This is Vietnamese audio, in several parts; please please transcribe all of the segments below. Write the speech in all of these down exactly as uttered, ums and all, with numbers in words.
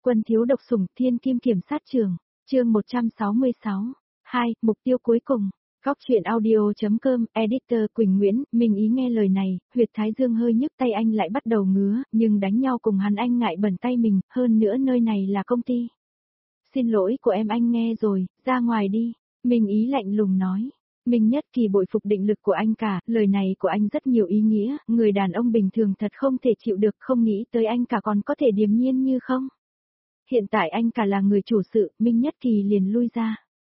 Quân thiếu độc sủng thiên kim kiểm sát trường, chương một trăm sáu mươi sáu. hai. Mục tiêu cuối cùng. Góc truyện audio.com, editor Quỳnh Nguyễn, mình ý nghe lời này, huyệt thái dương hơi nhức tay anh lại bắt đầu ngứa, nhưng đánh nhau cùng hắn anh ngại bẩn tay mình, hơn nữa nơi này là công ty. Xin lỗi của em anh nghe rồi, ra ngoài đi, mình ý lạnh lùng nói. Mình nhất kỳ bội phục định lực của anh cả, lời này của anh rất nhiều ý nghĩa, người đàn ông bình thường thật không thể chịu được, không nghĩ tới anh cả còn có thể điềm nhiên như không. Hiện tại anh cả là người chủ sự, Minh Nhất Kỳ liền lui ra.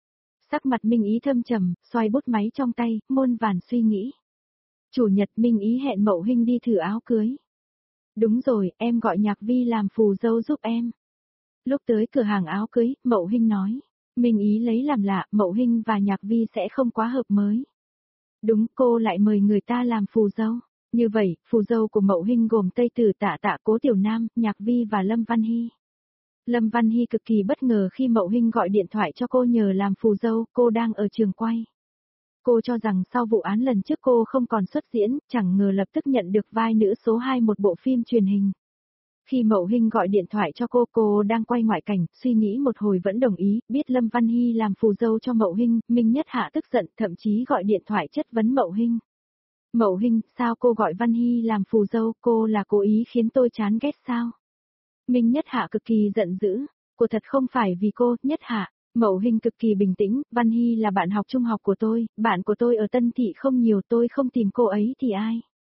Sắc mặt Minh Ý thâm trầm, xoay bút máy trong tay, muôn vàn suy nghĩ. Chủ nhật Minh Ý hẹn Mậu Hinh đi thử áo cưới. Đúng rồi, em gọi Nhạc Vi làm phù dâu giúp em. Lúc tới cửa hàng áo cưới, Mậu Hinh nói. Minh Ý lấy làm lạ, Mậu Hinh và Nhạc Vi sẽ không quá hợp mới. Đúng, cô lại mời người ta làm phù dâu. Như vậy, phù dâu của Mậu Hinh gồm Tây Tử Tạ Tạ, Cố Tiểu Nam, Nhạc Vi và Lâm Văn Hy. Lâm Văn Hy cực kỳ bất ngờ khi Mậu Hinh gọi điện thoại cho cô nhờ làm phù dâu, cô đang ở trường quay. Cô cho rằng sau vụ án lần trước cô không còn xuất diễn, chẳng ngờ lập tức nhận được vai nữ số hai một bộ phim truyền hình. Khi Mậu Hinh gọi điện thoại cho cô, cô đang quay ngoại cảnh, suy nghĩ một hồi vẫn đồng ý, biết Lâm Văn Hy làm phù dâu cho Mậu Hinh, Minh Nhất Hạ tức giận, thậm chí gọi điện thoại chất vấn Mậu Hinh. Mậu Hinh, sao cô gọi Văn Hy làm phù dâu, cô là cố ý khiến tôi chán ghét sao? Minh Nhất Hạ cực kỳ giận dữ, cô thật không phải vì cô, Nhất Hạ. Mậu Hinh cực kỳ bình tĩnh, Văn Hy là bạn học trung học của tôi, bạn của tôi ở Tân Thị không nhiều, tôi không tìm cô ấy thì ai?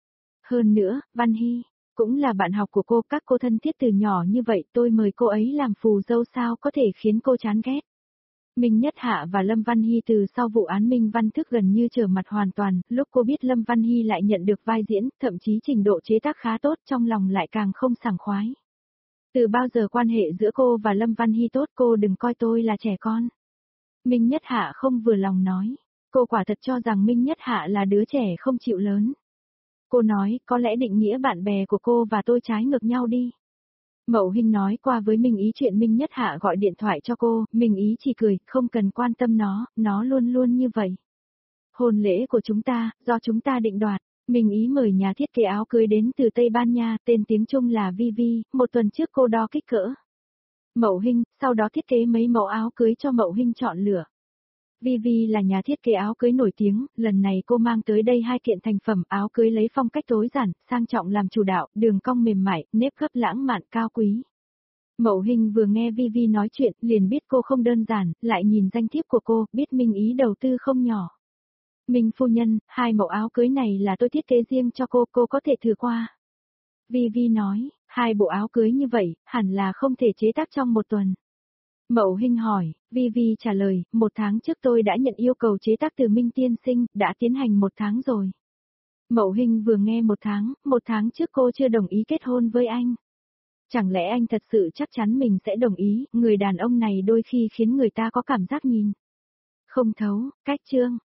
Hơn nữa, Văn Hy cũng là bạn học của cô, các cô thân thiết từ nhỏ như vậy, tôi mời cô ấy làm phù dâu sao có thể khiến cô chán ghét. Minh Nhất Hạ và Lâm Văn Hy từ sau vụ án Minh Văn Thức gần như trở mặt hoàn toàn, lúc cô biết Lâm Văn Hy lại nhận được vai diễn, thậm chí trình độ chế tác khá tốt, trong lòng lại càng không sảng khoái. Từ bao giờ quan hệ giữa cô và Lâm Văn Hy tốt, cô đừng coi tôi là trẻ con. Minh Nhất Hạ không vừa lòng nói, cô quả thật cho rằng Minh Nhất Hạ là đứa trẻ không chịu lớn. Cô nói, có lẽ định nghĩa bạn bè của cô và tôi trái ngược nhau đi. Mậu Hinh nói qua với Minh Ý chuyện Minh Nhất Hạ gọi điện thoại cho cô, Minh Ý chỉ cười, không cần quan tâm nó, nó luôn luôn như vậy. Hôn lễ của chúng ta, do chúng ta định đoạt. Minh Ý mời nhà thiết kế áo cưới đến từ Tây Ban Nha, tên tiếng Trung là Vivi, một tuần trước cô đo kích cỡ. Mậu Hinh, sau đó thiết kế mấy mẫu áo cưới cho Mậu Hinh chọn lựa. Vivi là nhà thiết kế áo cưới nổi tiếng, lần này cô mang tới đây hai kiện thành phẩm áo cưới lấy phong cách tối giản, sang trọng làm chủ đạo, đường cong mềm mại, nếp gấp lãng mạn cao quý. Mậu Hinh vừa nghe Vivi nói chuyện, liền biết cô không đơn giản, lại nhìn danh thiếp của cô, biết Minh Ý đầu tư không nhỏ. Minh phu nhân, hai mẫu áo cưới này là tôi thiết kế riêng cho cô, cô có thể thử qua. Vivi nói, hai bộ áo cưới như vậy, hẳn là không thể chế tác trong một tuần. Mậu Hinh hỏi, Vivi trả lời, một tháng trước tôi đã nhận yêu cầu chế tác từ Minh tiên sinh, đã tiến hành một tháng rồi. Mậu Hinh vừa nghe một tháng, một tháng trước cô chưa đồng ý kết hôn với anh. Chẳng lẽ anh thật sự chắc chắn mình sẽ đồng ý, người đàn ông này đôi khi khiến người ta có cảm giác nhìn không thấu, cách chương.